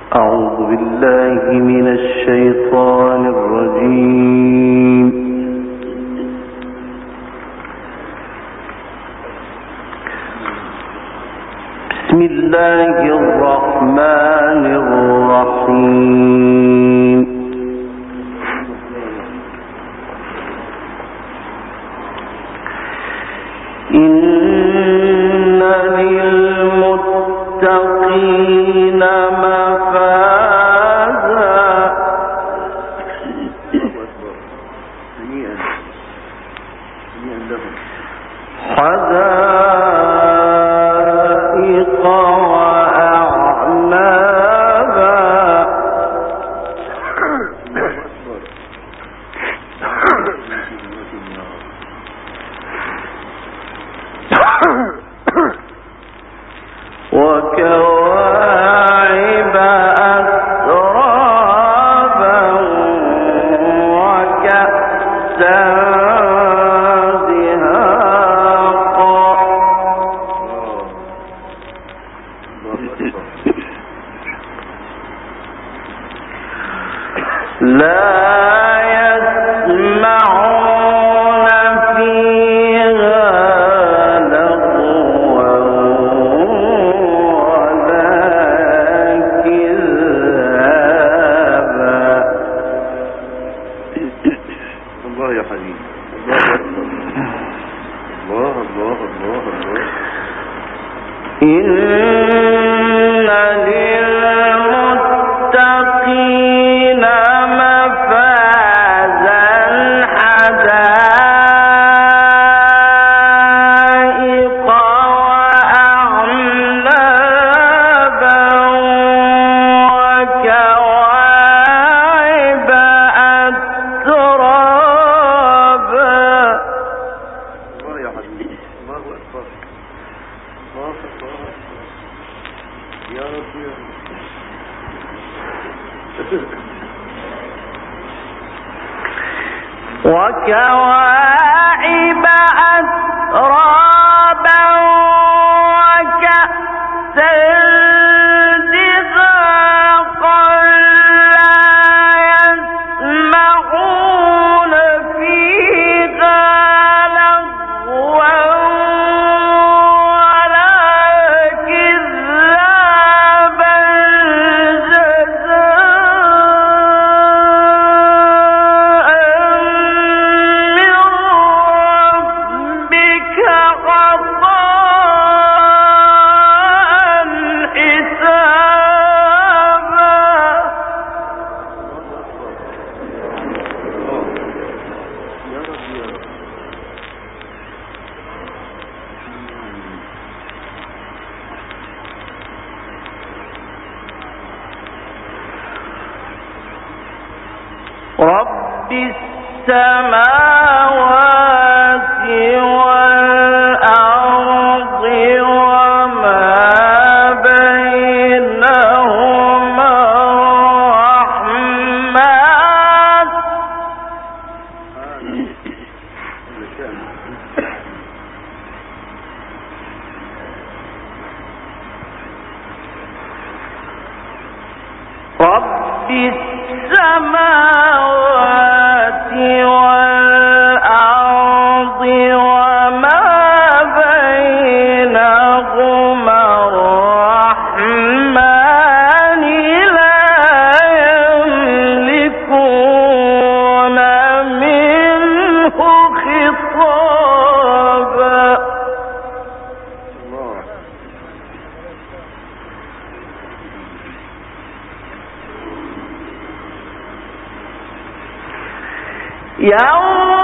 أعوذ بالله من الشيطان الرجيم. بسم الله الرحمن الرحيم. إن للمتقين حدائق وأعنابا وكواعب أترابا وكأسا لا يسمعون فيها لغوا ولا كذابا. الله يا حبيبي، الله الله الله الله. إن للمتقين وكواعب أترابا وكأسا دهاقا لا يسمعون فيها لغوا ولا كذابا رب السماوات والأرض وما بينهما الرحمن رب السماوات والأرض وما بينهما الرحمن لا يملكون منه خطابا. يوم